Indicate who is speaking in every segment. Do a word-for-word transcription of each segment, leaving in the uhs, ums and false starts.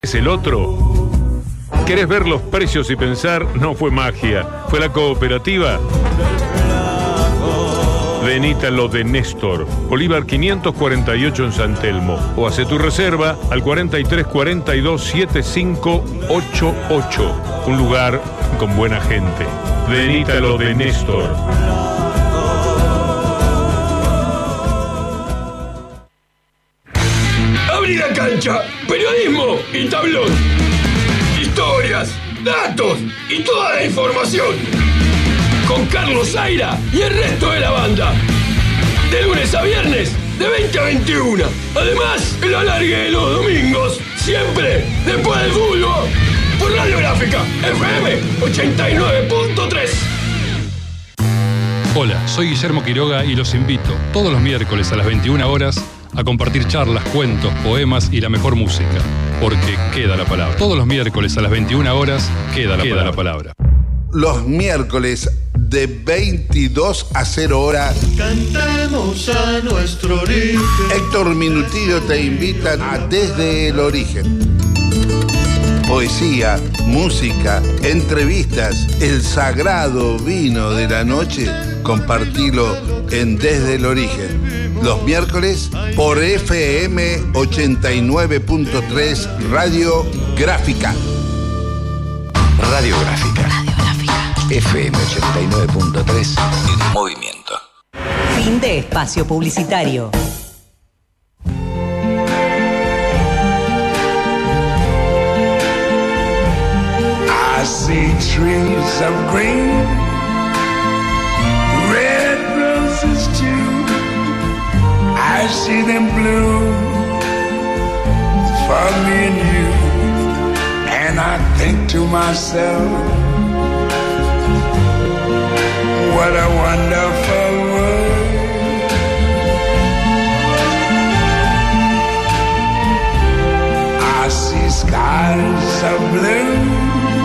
Speaker 1: ¿Es el otro? ¿Querés ver los precios y pensar? No fue magia, fue la cooperativa. Venite a lo de Néstor, Bolívar quinientos cuarenta y ocho en San Telmo, o hace tu reserva al cuarenta y tres cuarenta y dos setenta y cinco ochenta y ocho. Un lugar con buena gente. Venite a lo de Néstor.
Speaker 2: Abrí la cancha, periodismo y tablón. Historias, datos y toda la información. Con Carlos Zaira y el resto de la banda. De lunes a viernes, de veinte a veintiuno. Además, el alargue de los domingos. Siempre después del fútbol. Por Radio Gráfica, F M ochenta y nueve punto tres.
Speaker 3: Hola, soy Guillermo Quiroga y los invito todos los miércoles a las veintiuna horas a compartir charlas, cuentos, poemas y la mejor música. Porque queda la palabra. Todos los miércoles a las veintiuna horas queda la, queda palabra. la palabra.
Speaker 4: Los miércoles de veintidós a cero hora
Speaker 5: cantemos a nuestro origen.
Speaker 4: Héctor Minutillo te invita a Desde el Origen. Poesía, música, entrevistas, el sagrado vino de la noche, compartilo en Desde el Origen. Los miércoles por F M ochenta y nueve punto tres Radio Gráfica.
Speaker 6: Radio Gráfica. Radio Gráfica. F M ochenta y nueve punto tres en movimiento.
Speaker 7: Fin de espacio publicitario.
Speaker 5: I see trees of green, red roses too. I see them bloom for me and you. And I think to myself, what a wonderful world. I see skies of blue.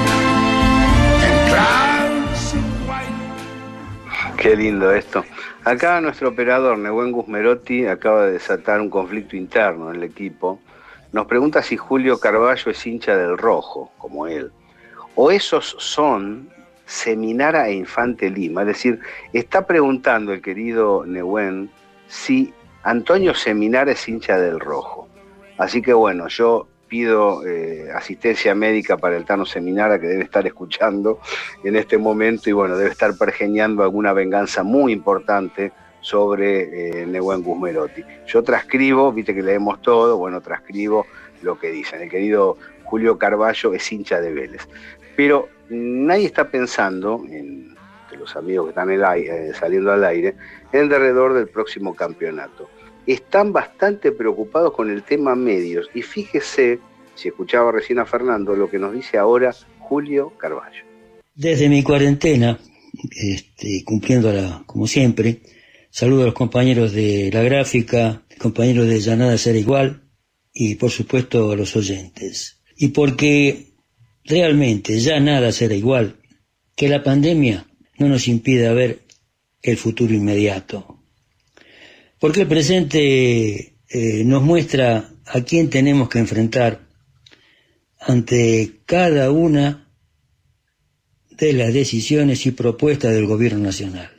Speaker 8: Qué lindo esto. Acá nuestro operador, Nehuen Gusmerotti, acaba de desatar un conflicto interno en el equipo. Nos pregunta si Julio Carballo es hincha del rojo, como él. O esos son Seminara e Infante Lima. Es decir, está preguntando el querido Nehuen si Antonio Seminara es hincha del rojo. Así que bueno, yo pido eh, asistencia médica para el Tano Seminara, que debe estar escuchando en este momento y bueno, debe estar pergeñando alguna venganza muy importante sobre eh, Nehuen Gusmerotti. Yo transcribo, viste que leemos todo, bueno, transcribo lo que dicen. El querido Julio Carballo es hincha de Vélez. Pero nadie está pensando, en que los amigos que están en el aire, eh, saliendo al aire, en derredor del próximo campeonato. Están bastante preocupados con el tema medios. Y fíjese, si escuchaba recién a Fernando, lo que nos dice ahora Julio Carballo.
Speaker 9: Desde mi cuarentena, este, cumpliéndola como siempre, saludo a los compañeros de La Gráfica, compañeros de Ya Nada Será Igual y por supuesto a los oyentes. Y porque realmente ya nada será igual, que la pandemia no nos impida ver el futuro inmediato. Porque el presente eh, nos muestra a quién tenemos que enfrentar ante cada una de las decisiones y propuestas del gobierno nacional.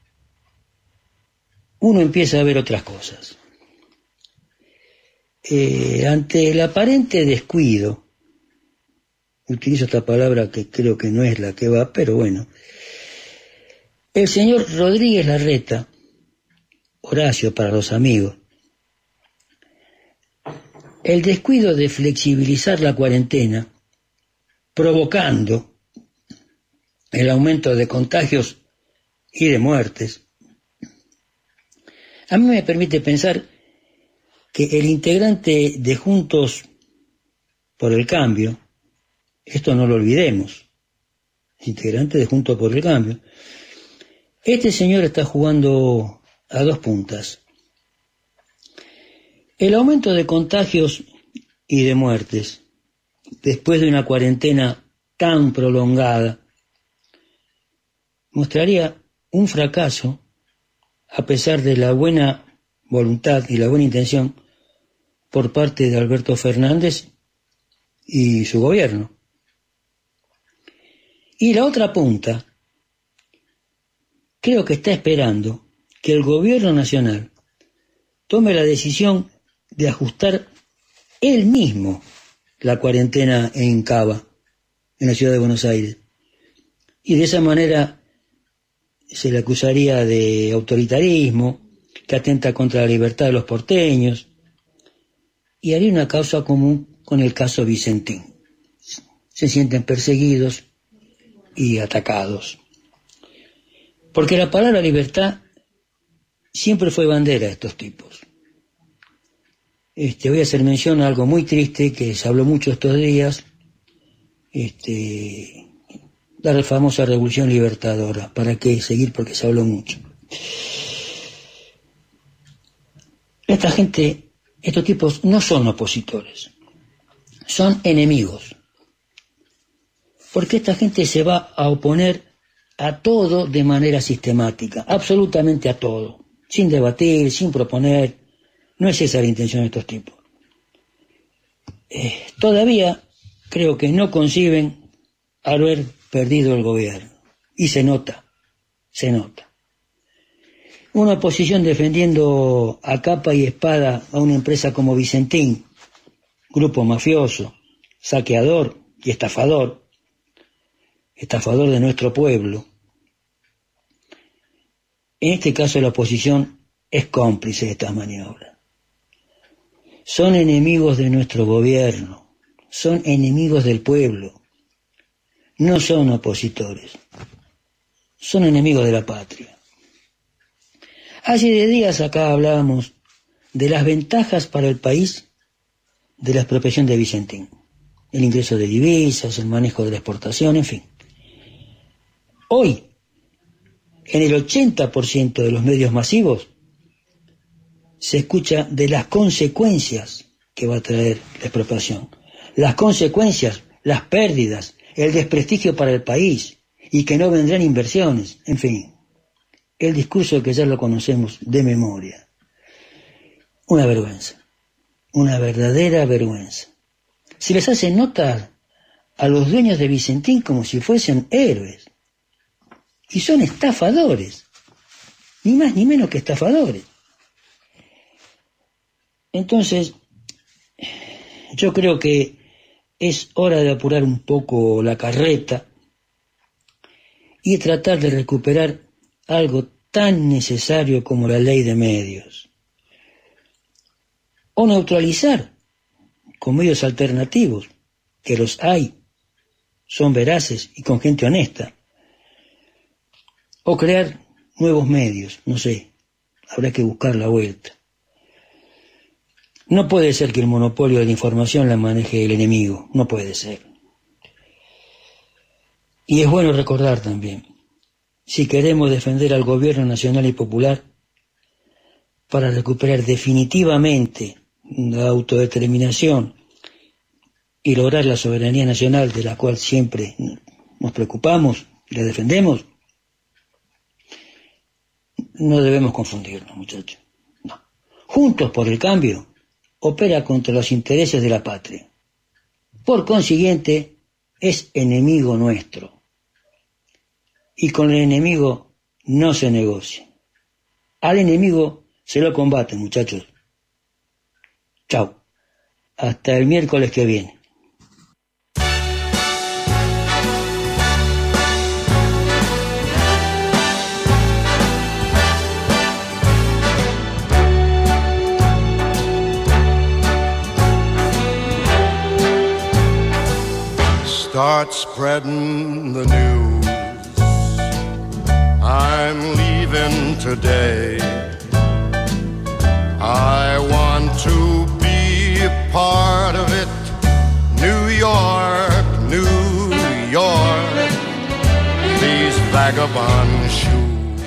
Speaker 9: Uno empieza a ver otras cosas. Eh, ante el aparente descuido, utilizo esta palabra que creo que no es la que va, pero bueno, el señor Rodríguez Larreta, Horacio para los amigos, el descuido de flexibilizar la cuarentena, provocando el aumento de contagios y de muertes, a mí me permite pensar que el integrante de Juntos por el Cambio, esto no lo olvidemos, integrante de Juntos por el Cambio, este señor está jugando a dos puntas. El aumento de contagios y de muertes, después de una cuarentena tan prolongada, mostraría un fracaso a pesar de la buena voluntad y la buena intención por parte de Alberto Fernández y su gobierno. Y la otra punta, creo que está esperando que el gobierno nacional tome la decisión de ajustar él mismo la cuarentena en Cava, en la ciudad de Buenos Aires. Y de esa manera se le acusaría de autoritarismo, que atenta contra la libertad de los porteños, y haría una causa común con el caso Vicentín. Se sienten perseguidos y atacados. Porque la palabra libertad siempre fue bandera de estos tipos. Este, voy a hacer mención a algo muy triste que se habló mucho estos días, este, la famosa Revolución Libertadora. ¿Para qué seguir? Porque se habló mucho. Esta gente, estos tipos no son opositores, son enemigos. Porque esta gente se va a oponer a todo de manera sistemática, absolutamente a todo, sin debatir, sin proponer. No es esa la intención de estos tipos. Eh, todavía creo que no conciben haber perdido el gobierno. Y se nota, se nota. Una oposición defendiendo a capa y espada a una empresa como Vicentín, grupo mafioso, saqueador y estafador, estafador de nuestro pueblo. En este caso la oposición es cómplice de estas maniobras. Son enemigos de nuestro gobierno, son enemigos del pueblo, no son opositores, son enemigos de la patria. Hace de días acá hablábamos de las ventajas para el país de la expropiación de Vicentín, el ingreso de divisas, el manejo de la exportación, en fin. Hoy, en el ochenta por ciento de los medios masivos, se escucha de las consecuencias que va a traer la expropiación. Las consecuencias, las pérdidas, el desprestigio para el país y que no vendrán inversiones, en fin. El discurso que ya lo conocemos de memoria. Una vergüenza, una verdadera vergüenza. Se les hace notar a los dueños de Vicentín como si fuesen héroes. Y son estafadores, ni más ni menos que estafadores. Entonces, yo creo que es hora de apurar un poco la carreta y tratar de recuperar algo tan necesario como la ley de medios. O neutralizar con medios alternativos, que los hay, son veraces y con gente honesta. O crear nuevos medios, no sé, habrá que buscar la vuelta. No puede ser que el monopolio de la información la maneje el enemigo, no puede ser. Y es bueno recordar también, si queremos defender al gobierno nacional y popular para recuperar definitivamente la autodeterminación y lograr la soberanía nacional de la cual siempre nos preocupamos y la defendemos, no debemos confundirnos, muchachos. No. Juntos por el Cambio opera contra los intereses de la patria. Por consiguiente, es enemigo nuestro. Y con el enemigo no se negocia. Al enemigo se lo combate, muchachos. Chao. Hasta el miércoles que viene.
Speaker 10: Start spreading the news. I'm leaving today. I want to be a part of it. New York, New York, these vagabond shoes.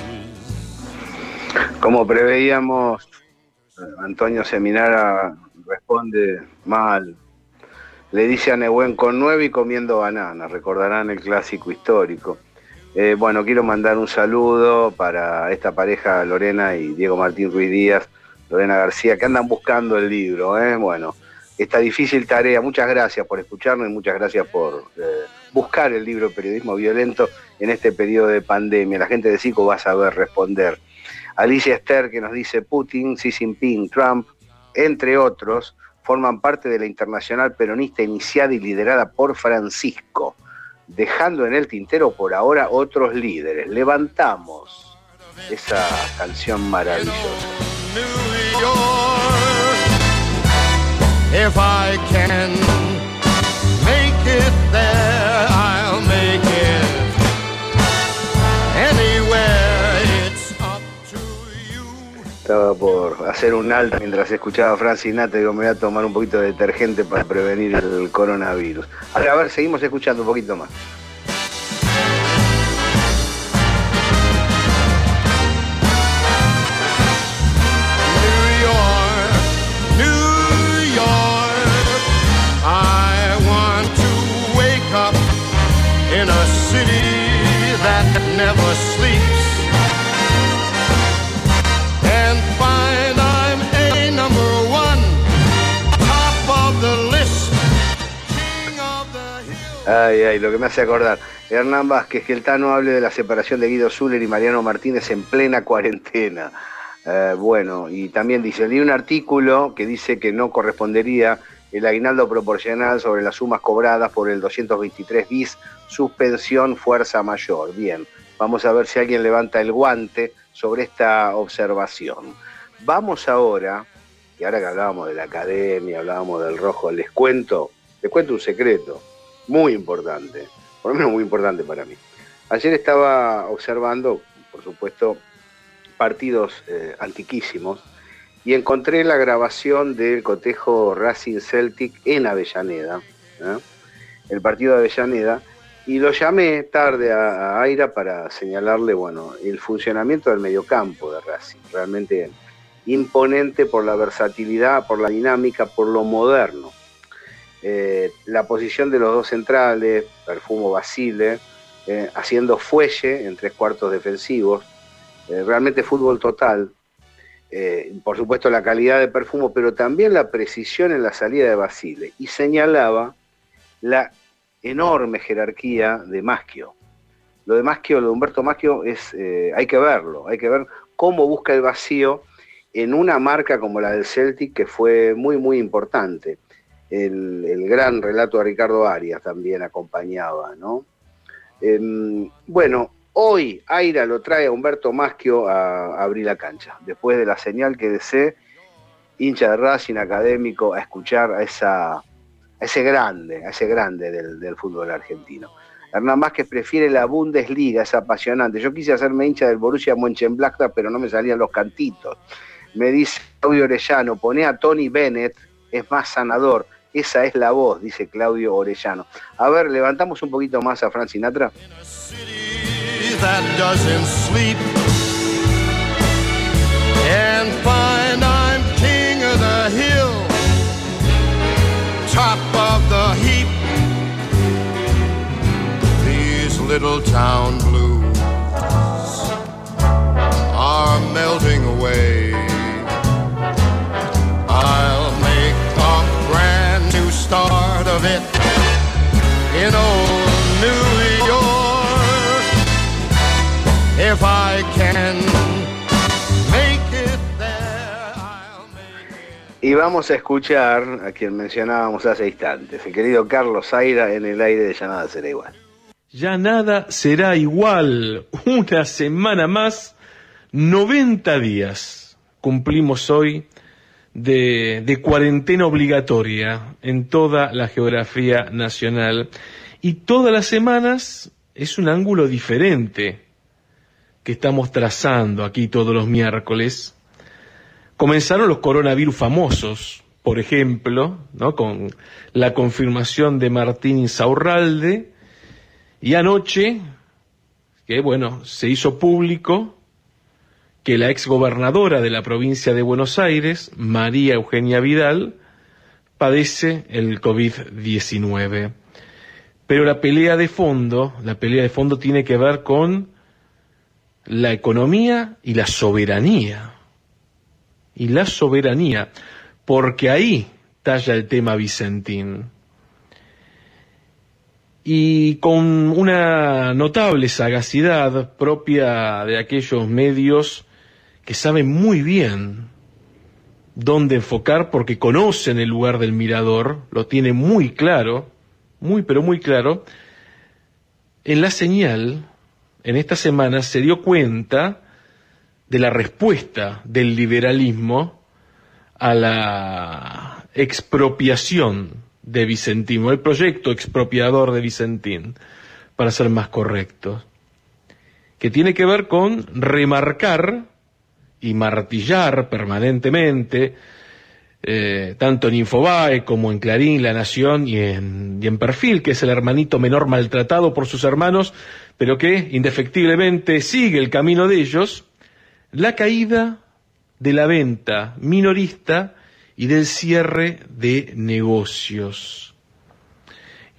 Speaker 8: Como preveíamos, Antonio Seminara responde mal. Le dice a Nehuen con nueve y comiendo banana. Recordarán el clásico histórico. Eh, bueno, quiero mandar un saludo para esta pareja, Lorena y Diego Martín Ruiz Díaz, Lorena García, que andan buscando el libro. ¿eh? Bueno, esta difícil tarea. Muchas gracias por escucharnos y muchas gracias por eh, buscar el libro Periodismo Violento en este periodo de pandemia. La gente de Cico va a saber responder. Alicia Esther, que nos dice: Putin, Xi Jinping, Trump, entre otros, forman parte de la internacional peronista iniciada y liderada por Francisco, dejando en el tintero por ahora otros líderes. Levantamos esa canción maravillosa.
Speaker 10: If I can make it there, I'll make it anywhere. It's up to you.
Speaker 8: Estaba por hacer un alto mientras escuchaba a Frank Sinatra. Digo, me voy a tomar un poquito de detergente para prevenir el coronavirus. Ahora, a ver, seguimos escuchando un poquito más.
Speaker 10: In a city that never sleeps, and find I'm a number one, top of the list, king of the hill.
Speaker 8: Ay, ay, lo que me hace acordar. Hernán Vázquez, que el Tano hable de la separación de Guido Zuller y Mariano Martínez en plena cuarentena. Eh, bueno, y también dice, leí un artículo que dice que no correspondería el aguinaldo proporcional sobre las sumas cobradas por el doscientos veintitrés bis, suspensión fuerza mayor. Bien, vamos a ver si alguien levanta el guante sobre esta observación. Vamos ahora, y ahora que hablábamos de la academia, hablábamos del rojo, les cuento, les cuento un secreto muy importante, por lo menos muy importante para mí. Ayer estaba observando, por supuesto, partidos eh, antiquísimos, y encontré la grabación del cotejo Racing Celtic en Avellaneda, ¿eh? el partido de Avellaneda, y lo llamé tarde a, a Aira para señalarle, bueno, el funcionamiento del mediocampo de Racing, realmente imponente por la versatilidad, por la dinámica, por lo moderno. Eh, la posición de los dos centrales, Perfumo, Basile, eh, haciendo fuelle en tres cuartos defensivos, eh, realmente fútbol total. Eh, por supuesto la calidad de Perfumo, pero también la precisión en la salida de Basile, y señalaba la enorme jerarquía de Maschio. Lo de Maschio, lo de Humberto Maschio, es, eh, hay que verlo, hay que ver cómo busca el vacío en una marca como la del Celtic, que fue muy, muy importante. El, el gran relato de Ricardo Arias también acompañaba, ¿no? Eh, bueno, hoy Aira lo trae a Humberto Maschio a, a abrir la cancha, después de la señal que desee, hincha de Racing, académico, a escuchar a, esa, a ese grande, a ese grande del, del fútbol argentino. Hernán Vázquez prefiere la Bundesliga, es apasionante. Yo quise hacerme hincha del Borussia Mönchengladbach, pero no me salían los cantitos. Me dice Claudio Orellano, poné a Tony Bennett, es más sanador. Esa es la voz, dice Claudio Orellano. A ver, levantamos un poquito más a Frank Sinatra.
Speaker 10: That doesn't sleep, and find I'm king of the hill, top of the heap. These little town blues are melting away. I'll make a brand new start of it in old New York. If I can make it there, I'll make it.
Speaker 8: Y vamos a escuchar a quien mencionábamos hace instantes, el querido Carlos Aira, en el aire de Ya Nada Será Igual.
Speaker 11: Ya nada será igual. Una semana más, noventa días. Cumplimos hoy de, de cuarentena obligatoria en toda la geografía nacional. Y todas las semanas es un ángulo diferente que estamos trazando aquí todos los miércoles. Comenzaron los coronavirus famosos, por ejemplo, ¿no? Con la confirmación de Martín Insaurralde, y anoche, que bueno, se hizo público que la exgobernadora de la provincia de Buenos Aires, María Eugenia Vidal, padece el COVID diecinueve. Pero la pelea de fondo, la pelea de fondo tiene que ver con la economía y la soberanía. Y la soberanía, porque ahí talla el tema Vicentín. Y con una notable sagacidad propia de aquellos medios que saben muy bien dónde enfocar porque conocen el lugar del mirador, lo tienen muy claro, muy pero muy claro. En La Señal, en esta semana, se dio cuenta de la respuesta del liberalismo a la expropiación de Vicentín, o el proyecto expropiador de Vicentín, para ser más correctos, que tiene que ver con remarcar y martillar permanentemente, eh, tanto en Infobae como en Clarín, La Nación y en, y en Perfil, que es el hermanito menor maltratado por sus hermanos, pero que indefectiblemente sigue el camino de ellos, la caída de la venta minorista y del cierre de negocios.